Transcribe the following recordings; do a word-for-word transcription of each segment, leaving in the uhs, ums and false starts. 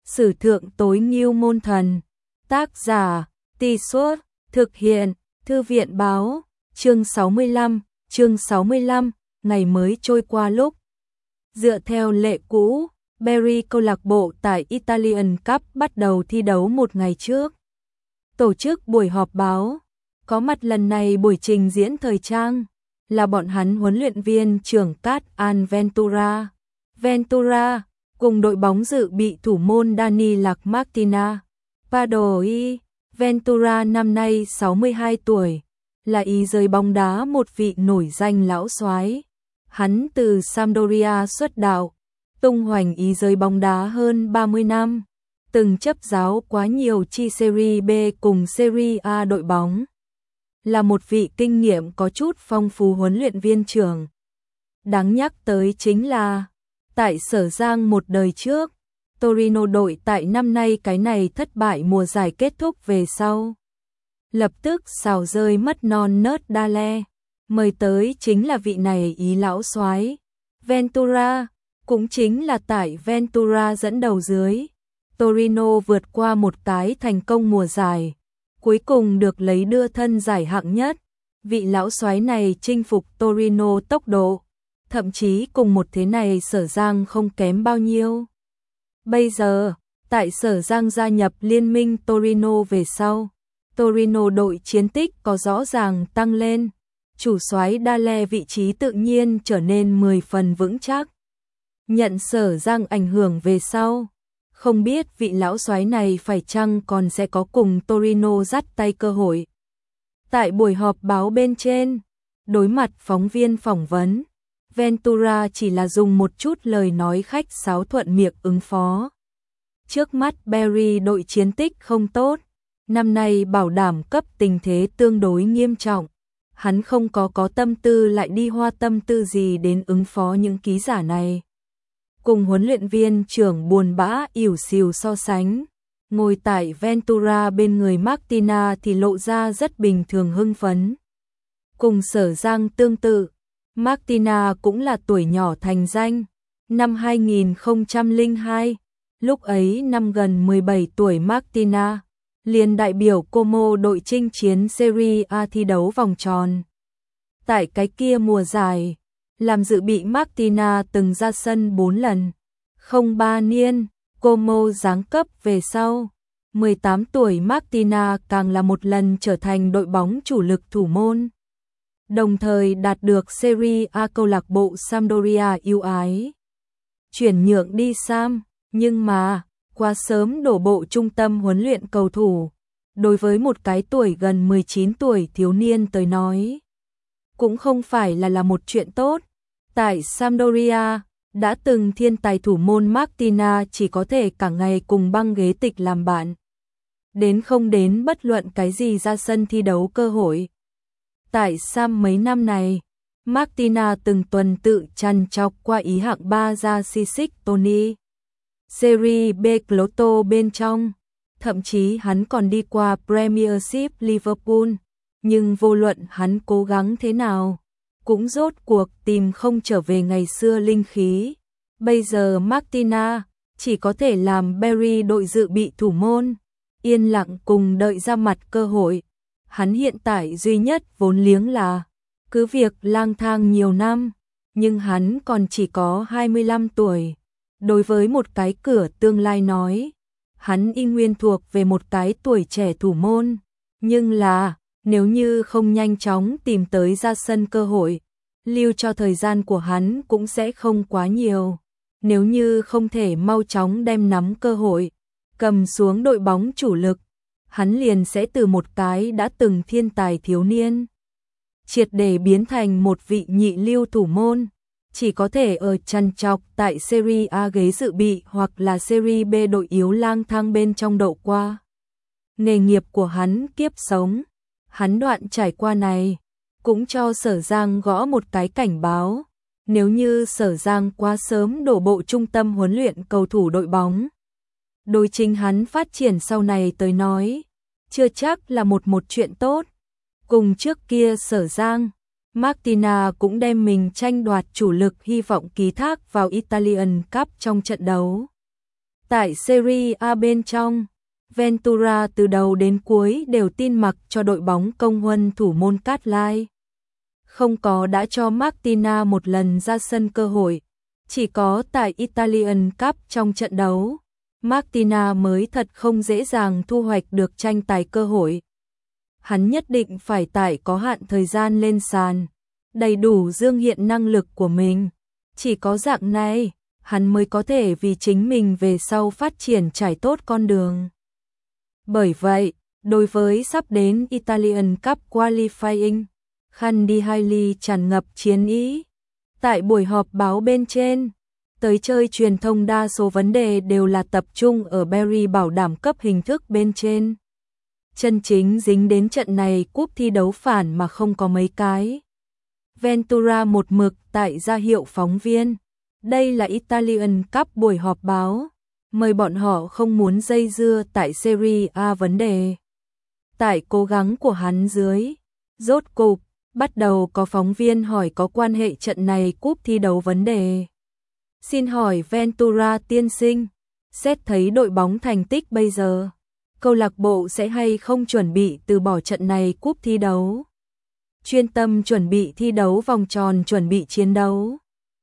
Sử thượng tối ngưu môn thần. Tác giả, Tì Suốt, thực hiện, Thư viện báo, chương sáu mươi lăm, chương sáu mươi lăm, ngày mới trôi qua lúc. Dựa theo lệ cũ, Barry câu lạc bộ tại Italian Cup bắt đầu thi đấu một ngày trước. Tổ chức buổi họp báo, có mặt lần này buổi trình diễn thời trang, là bọn hắn huấn luyện viên trưởng Cat An Ventura. Ventura, cùng đội bóng dự bị thủ môn Dani Lạc Martina. Padoi, Ventura năm nay sáu mươi hai tuổi, là ý giới bóng đá một vị nổi danh lão soái. Hắn từ Sampdoria xuất đạo, tung hoành ý giới bóng đá hơn ba mươi năm, từng chấp giáo quá nhiều chi Serie B cùng Serie A đội bóng. Là một vị kinh nghiệm có chút phong phú huấn luyện viên trưởng. Đáng nhắc tới chính là, tại Sở Giang một đời trước, Torino đội tại năm nay cái này thất bại mùa giải kết thúc về sau. Lập tức xào rơi mất non nớt Dale, mời tới chính là vị này ý lão soái Ventura, cũng chính là tại Ventura dẫn đầu dưới. Torino vượt qua một cái thành công mùa giải, cuối cùng được lấy đưa thân giải hạng nhất. Vị lão soái này chinh phục Torino tốc độ, thậm chí cùng một thế này Sở Giang không kém bao nhiêu. Bây giờ, tại Sở Giang gia nhập liên minh Torino về sau, Torino đội chiến tích có rõ ràng tăng lên, chủ soái Dale vị trí tự nhiên trở nên mười phần vững chắc. Nhận Sở Giang ảnh hưởng về sau, không biết vị lão soái này phải chăng còn sẽ có cùng Torino dắt tay cơ hội. Tại buổi họp báo bên trên, đối mặt phóng viên phỏng vấn, Ventura chỉ là dùng một chút lời nói khách sáo thuận miệng ứng phó. Trước mắt Barry đội chiến tích không tốt, năm nay bảo đảm cấp tình thế tương đối nghiêm trọng. Hắn không có có tâm tư lại đi hoa tâm tư gì đến ứng phó những ký giả này. Cùng huấn luyện viên trưởng buồn bã ỉu xìu so sánh, ngồi tại Ventura bên người Martina thì lộ ra rất bình thường hưng phấn. Cùng Sở Giang tương tự, Martina cũng là tuổi nhỏ thành danh. Năm hai nghìn không trăm lẻ hai, lúc ấy năm gần mười bảy tuổi Martina, liền đại biểu Como đội chinh chiến Serie A thi đấu vòng tròn. Tại cái kia mùa giải, làm dự bị Martina từng ra sân bốn lần. Không ba niên, Como giáng cấp về sau. mười tám tuổi Martina càng là một lần trở thành đội bóng chủ lực thủ môn. Đồng thời đạt được Serie A câu lạc bộ Sampdoria ưu ái. Chuyển nhượng đi Sam, nhưng mà, quá sớm đổ bộ trung tâm huấn luyện cầu thủ. Đối với một cái tuổi gần mười chín tuổi thiếu niên tới nói, cũng không phải là là một chuyện tốt. Tại Sampdoria, đã từng thiên tài thủ môn Martina chỉ có thể cả ngày cùng băng ghế tịch làm bạn. Đến không đến bất luận cái gì ra sân thi đấu cơ hội. Tại Sam mấy năm này, Martina từng tuần tự trằn trọc qua ý hạng ba ra Sisic Tony. Serie B Lotto bên trong, thậm chí hắn còn đi qua Premiership Liverpool, nhưng vô luận hắn cố gắng thế nào, cũng rốt cuộc tìm không trở về ngày xưa linh khí. Bây giờ Martina chỉ có thể làm Barry đội dự bị thủ môn, yên lặng cùng đợi ra mặt cơ hội. Hắn hiện tại duy nhất vốn liếng là cứ việc lang thang nhiều năm, nhưng hắn còn chỉ có hai mươi lăm tuổi. Đối với một cái cửa tương lai nói, hắn y nguyên thuộc về một cái tuổi trẻ thủ môn. Nhưng là, nếu như không nhanh chóng tìm tới ra sân cơ hội, lưu cho thời gian của hắn cũng sẽ không quá nhiều. Nếu như không thể mau chóng đem nắm cơ hội, cầm xuống đội bóng chủ lực, hắn liền sẽ từ một cái đã từng thiên tài thiếu niên, triệt để biến thành một vị nhị lưu thủ môn, chỉ có thể ở trằn trọc tại Serie A ghế dự bị hoặc là Serie B đội yếu lang thang bên trong đậu qua. Nghề nghiệp của hắn kiếp sống, hắn đoạn trải qua này, cũng cho Sở Giang gõ một cái cảnh báo. Nếu như Sở Giang quá sớm đổ bộ trung tâm huấn luyện cầu thủ đội bóng, đối chính hắn phát triển sau này tới nói, chưa chắc là một một chuyện tốt. Cùng trước kia Sở Giang, Martina cũng đem mình tranh đoạt chủ lực hy vọng ký thác vào Italian Cup trong trận đấu. Tại Serie A bên trong, Ventura từ đầu đến cuối đều tin mặc cho đội bóng công huân thủ môn Cát Lai. Không có đã cho Martina một lần ra sân cơ hội, chỉ có tại Italian Cup trong trận đấu, Martina mới thật không dễ dàng thu hoạch được tranh tài cơ hội. Hắn nhất định phải tại có hạn thời gian lên sàn, đầy đủ dương hiện năng lực của mình. Chỉ có dạng này, hắn mới có thể vì chính mình về sau phát triển trải tốt con đường. Bởi vậy, đối với sắp đến Italian Cup Qualifying, Khandi Hailey tràn ngập chiến ý. Tại buổi họp báo bên trên, tới chơi truyền thông đa số vấn đề đều là tập trung ở Barry bảo đảm cấp hình thức bên trên. Chân chính dính đến trận này cúp thi đấu phản mà không có mấy cái. Ventura một mực tại ra hiệu phóng viên. Đây là Italian Cup buổi họp báo. Mời bọn họ không muốn dây dưa tại Serie A vấn đề. Tại cố gắng của hắn dưới, rốt cục, bắt đầu có phóng viên hỏi có quan hệ trận này cúp thi đấu vấn đề. Xin hỏi Ventura tiên sinh, xét thấy đội bóng thành tích bây giờ, câu lạc bộ sẽ hay không chuẩn bị từ bỏ trận này cúp thi đấu? Chuyên tâm chuẩn bị thi đấu vòng tròn chuẩn bị chiến đấu.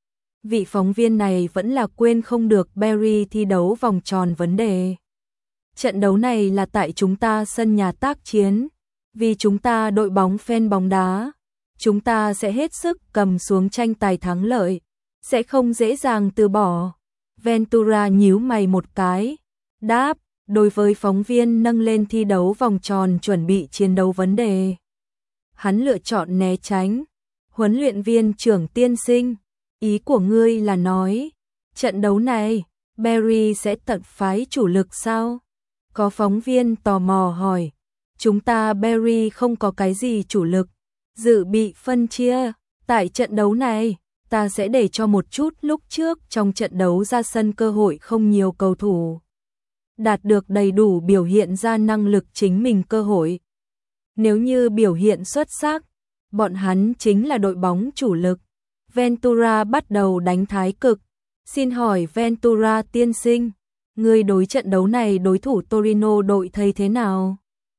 Vị phóng viên này vẫn là quên không được Barry thi đấu vòng tròn vấn đề. Trận đấu này là tại chúng ta sân nhà tác chiến, vì chúng ta đội bóng fan bóng đá, chúng ta sẽ hết sức cầm xuống tranh tài thắng lợi, sẽ không dễ dàng từ bỏ. Ventura nhíu mày một cái, đáp, đối với phóng viên nâng lên thi đấu vòng tròn chuẩn bị chiến đấu vấn đề. Hắn lựa chọn né tránh. Huấn luyện viên trưởng tiên sinh, ý của ngươi là nói, trận đấu này, Barry sẽ tận phái chủ lực sao? Có phóng viên tò mò hỏi, chúng ta Barry không có cái gì chủ lực, dự bị phân chia, tại trận đấu này, ta sẽ để cho một chút lúc trước trong trận đấu ra sân cơ hội không nhiều cầu thủ. Đạt được đầy đủ biểu hiện ra năng lực chính mình cơ hội. Nếu như biểu hiện xuất sắc, bọn hắn chính là đội bóng chủ lực. Ventura bắt đầu đánh thái cực. Xin hỏi Ventura tiên sinh, người đối trận đấu này đối thủ Torino đội thấy thế nào?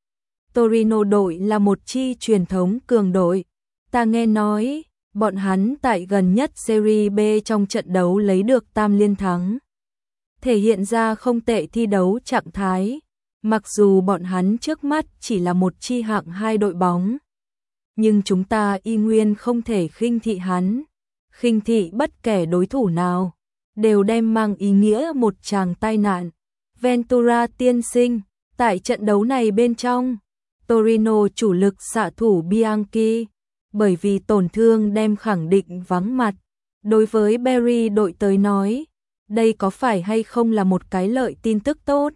Torino đội là một chi truyền thống cường đội. Ta nghe nói, bọn hắn tại gần nhất Serie B trong trận đấu lấy được tam liên thắng. Thể hiện ra không tệ thi đấu trạng thái. Mặc dù bọn hắn trước mắt chỉ là một chi hạng hai đội bóng, nhưng chúng ta y nguyên không thể khinh thị hắn. Khinh thị bất kể đối thủ nào, đều đem mang ý nghĩa một tràng tai nạn. Ventura tiên sinh, tại trận đấu này bên trong, Torino chủ lực xạ thủ Bianchi, bởi vì tổn thương đem khẳng định vắng mặt. Đối với Barry đội tới nói, đây có phải hay không là một cái lợi tin tức tốt?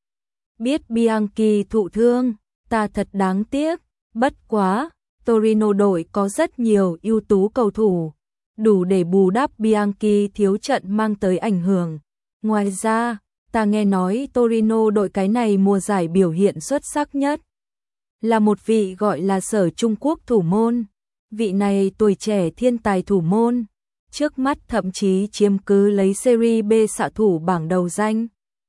Biết Bianchi thụ thương, ta thật đáng tiếc, bất quá, Torino đội có rất nhiều ưu tú cầu thủ, đủ để bù đắp Bianchi thiếu trận mang tới ảnh hưởng. Ngoài ra, ta nghe nói Torino đội cái này mùa giải biểu hiện xuất sắc nhất là một vị gọi là Sở Trung Quốc thủ môn. Vị này tuổi trẻ thiên tài thủ môn, trước mắt thậm chí chiếm cứ lấy Serie B xạ thủ bảng đầu danh.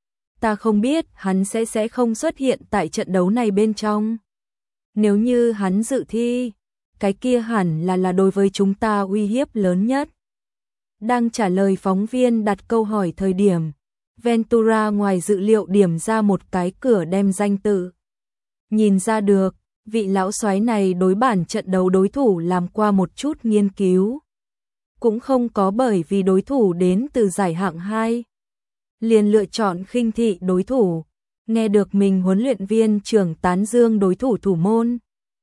Ta không biết hắn sẽ sẽ không xuất hiện tại trận đấu này bên trong. Nếu như hắn dự thi, cái kia hẳn là là đối với chúng ta uy hiếp lớn nhất. Đang trả lời phóng viên đặt câu hỏi thời điểm, Ventura ngoài dự liệu điểm ra một cái cửa đem danh tự. Nhìn ra được, vị lão soái này đối bản trận đấu đối thủ làm qua một chút nghiên cứu. Cũng không có bởi vì đối thủ đến từ giải hạng hai. Liền lựa chọn khinh thị đối thủ. Nghe được mình huấn luyện viên trưởng tán dương đối thủ thủ môn.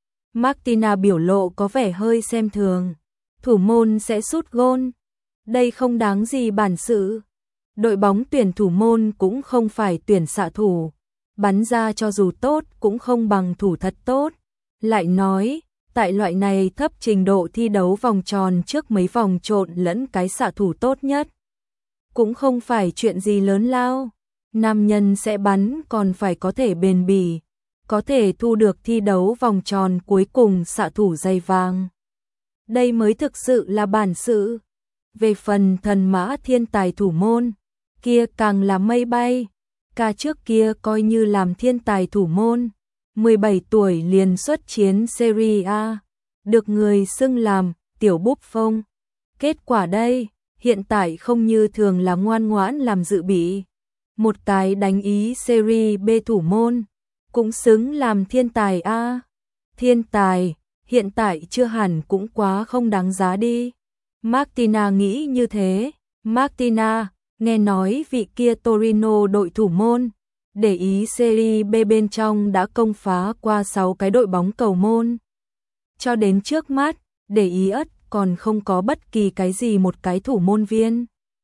Martina biểu lộ có vẻ hơi xem thường. Thủ môn sẽ sút gôn. Đây không đáng gì bản sự. Đội bóng tuyển thủ môn cũng không phải tuyển xạ thủ. Bắn ra cho dù tốt cũng không bằng thủ thật tốt. Lại nói, tại loại này thấp trình độ thi đấu vòng tròn trước mấy vòng trộn lẫn cái xạ thủ tốt nhất. Cũng không phải chuyện gì lớn lao. Nam nhân sẽ bắn còn phải có thể bền bỉ, có thể thu được thi đấu vòng tròn cuối cùng xạ thủ giày vàng. Đây mới thực sự là bản sự. Về phần thần mã thiên tài thủ môn, kia càng là mây bay. Ca trước kia coi như làm thiên tài thủ môn, mười bảy tuổi liền xuất chiến Serie A, được người xưng làm tiểu búp phông. Kết quả đây, hiện tại không như thường là ngoan ngoãn làm dự bị. Một cái đánh ý Serie B thủ môn, cũng xứng làm thiên tài A. Thiên tài, hiện tại chưa hẳn cũng quá không đáng giá đi. Martina nghĩ như thế. Martina, nghe nói vị kia Torino đội thủ môn, để ý Serie B bên trong đã công phá qua sáu cái đội bóng cầu môn. Cho đến trước mắt, để ý ất còn không có bất kỳ cái gì một cái thủ môn viên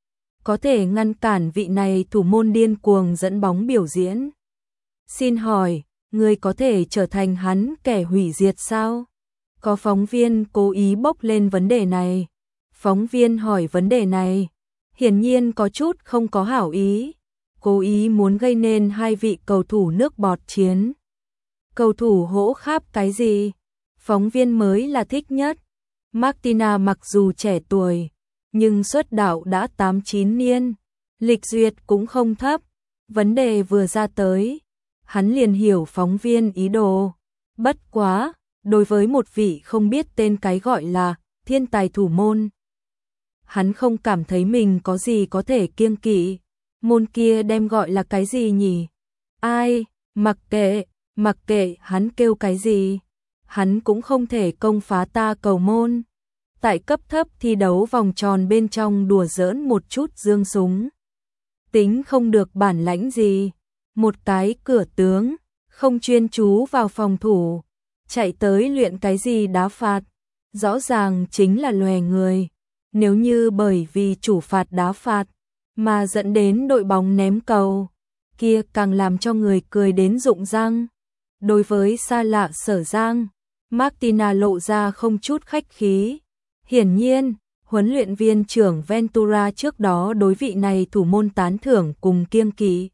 có thể ngăn cản vị này thủ môn điên cuồng dẫn bóng biểu diễn. Xin hỏi, người có thể trở thành hắn kẻ hủy diệt sao? Có phóng viên cố ý bốc lên vấn đề này. Phóng viên hỏi vấn đề này, hiển nhiên có chút không có hảo ý, cố ý muốn gây nên hai vị cầu thủ nước bọt chiến. Cầu thủ hỗ kháp cái gì? Phóng viên mới là thích nhất. Martina mặc dù trẻ tuổi, nhưng xuất đạo đã tám chín niên, lịch duyệt cũng không thấp. Vấn đề vừa ra tới, hắn liền hiểu phóng viên ý đồ. Bất quá, đối với một vị không biết tên cái gọi là thiên tài thủ môn, hắn không cảm thấy mình có gì có thể kiêng kỵ. Môn kia đem gọi là cái gì nhỉ? Ai, mặc kệ, mặc kệ hắn kêu cái gì, hắn cũng không thể công phá ta cầu môn. Tại cấp thấp thi đấu vòng tròn bên trong đùa giỡn một chút dương súng, tính không được bản lãnh gì. Một cái cửa tướng, không chuyên chú vào phòng thủ, chạy tới luyện cái gì đá phạt, rõ ràng chính là lòe người. Nếu như bởi vì chủ phạt đá phạt mà dẫn đến đội bóng ném cầu, kia càng làm cho người cười đến rụng răng. Đối với xa lạ Sở Giang, Martina lộ ra không chút khách khí. Hiển nhiên, huấn luyện viên trưởng Ventura trước đó đối vị này thủ môn tán thưởng cùng kiêng kỵ,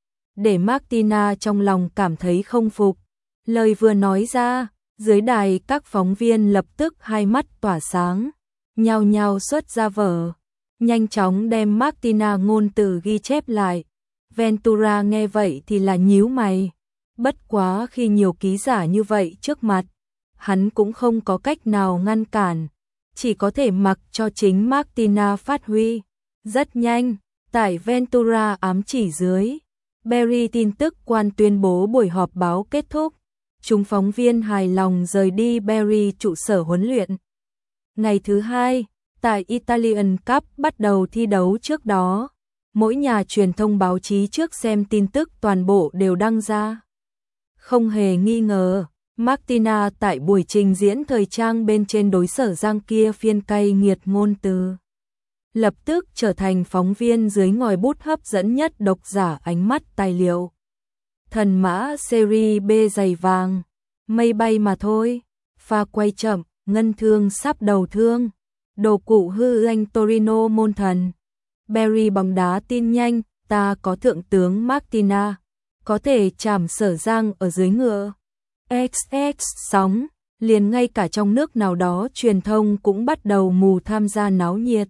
để Martina trong lòng cảm thấy không phục. Lời vừa nói ra, dưới đài các phóng viên lập tức hai mắt tỏa sáng, nhao nhao xuất ra vở, nhanh chóng đem Martina ngôn từ ghi chép lại. Ventura nghe vậy thì là nhíu mày. Bất quá khi nhiều ký giả như vậy trước mặt, hắn cũng không có cách nào ngăn cản, chỉ có thể mặc cho chính Martina phát huy. Rất nhanh, tại Ventura ám chỉ dưới, Barry tin tức quan tuyên bố buổi họp báo kết thúc. Chúng phóng viên hài lòng rời đi Barry trụ sở huấn luyện. Ngày thứ hai, tại Italian Cup bắt đầu thi đấu trước đó, mỗi nhà truyền thông báo chí trước xem tin tức toàn bộ đều đăng ra. Không hề nghi ngờ, Martina tại buổi trình diễn thời trang bên trên đối Sở Giang kia phiên cay nghiệt ngôn từ, lập tức trở thành phóng viên dưới ngòi bút hấp dẫn nhất độc giả ánh mắt tài liệu. Thần mã Serie B giày vàng, mây bay mà thôi, pha quay chậm, ngân thương sắp đầu thương, đồ cụ hư anh Torino môn thần. Barry bóng đá tin nhanh, ta có thượng tướng Martina, có thể chạm Sở Giang ở dưới ngựa. ích ích sóng, liền ngay cả trong nước nào đó truyền thông cũng bắt đầu mù tham gia náo nhiệt.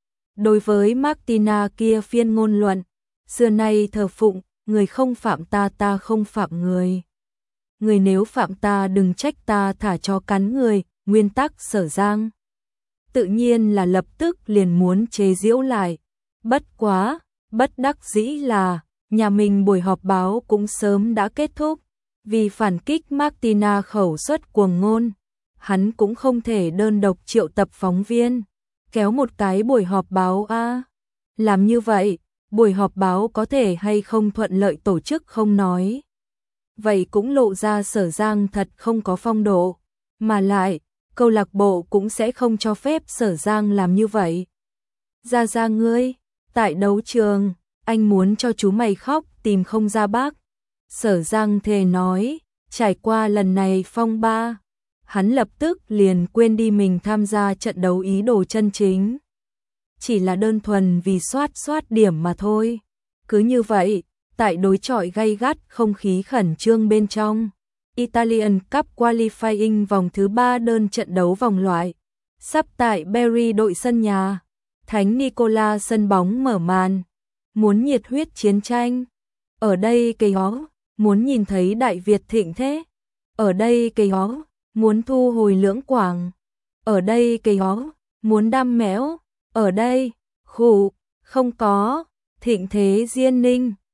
Đối với Martina kia phiên ngôn luận, xưa nay thờ phụng, người không phạm ta ta không phạm người. Người nếu phạm ta đừng trách ta thả cho cắn người, nguyên tắc Sở Giang. Tự nhiên là lập tức liền muốn chế giễu lại. Bất quá, bất đắc dĩ là, nhà mình buổi họp báo cũng sớm đã kết thúc. Vì phản kích Martina khẩu suất cuồng ngôn, hắn cũng không thể đơn độc triệu tập phóng viên, kéo một cái buổi họp báo a. Làm như vậy, buổi họp báo có thể hay không thuận lợi tổ chức không nói. Vậy cũng lộ ra Sở Giang thật không có phong độ, mà lại, câu lạc bộ cũng sẽ không cho phép Sở Giang làm như vậy. Ra ra ngươi, tại đấu trường, anh muốn cho chú mày khóc tìm không ra bác. Sở Giang thề nói, trải qua lần này phong ba, hắn lập tức liền quên đi mình tham gia trận đấu ý đồ chân chính. Chỉ là đơn thuần vì soát soát điểm mà thôi. Cứ như vậy, tại đối chọi gay gắt không khí khẩn trương bên trong, Italian Cup Qualifying vòng thứ ba đơn trận đấu vòng loại, sắp tại Barry đội sân nhà, Thánh Nicola sân bóng mở màn. muốn nhiệt huyết chiến tranh. Ở đây cây ó, muốn nhìn thấy Đại Việt thịnh thế. Ở đây cây ó, muốn thu hồi Lưỡng Quảng. Ở đây cây ó, muốn đam mẽo. Ở đây, khụ, không có, thịnh thế Diên Ninh.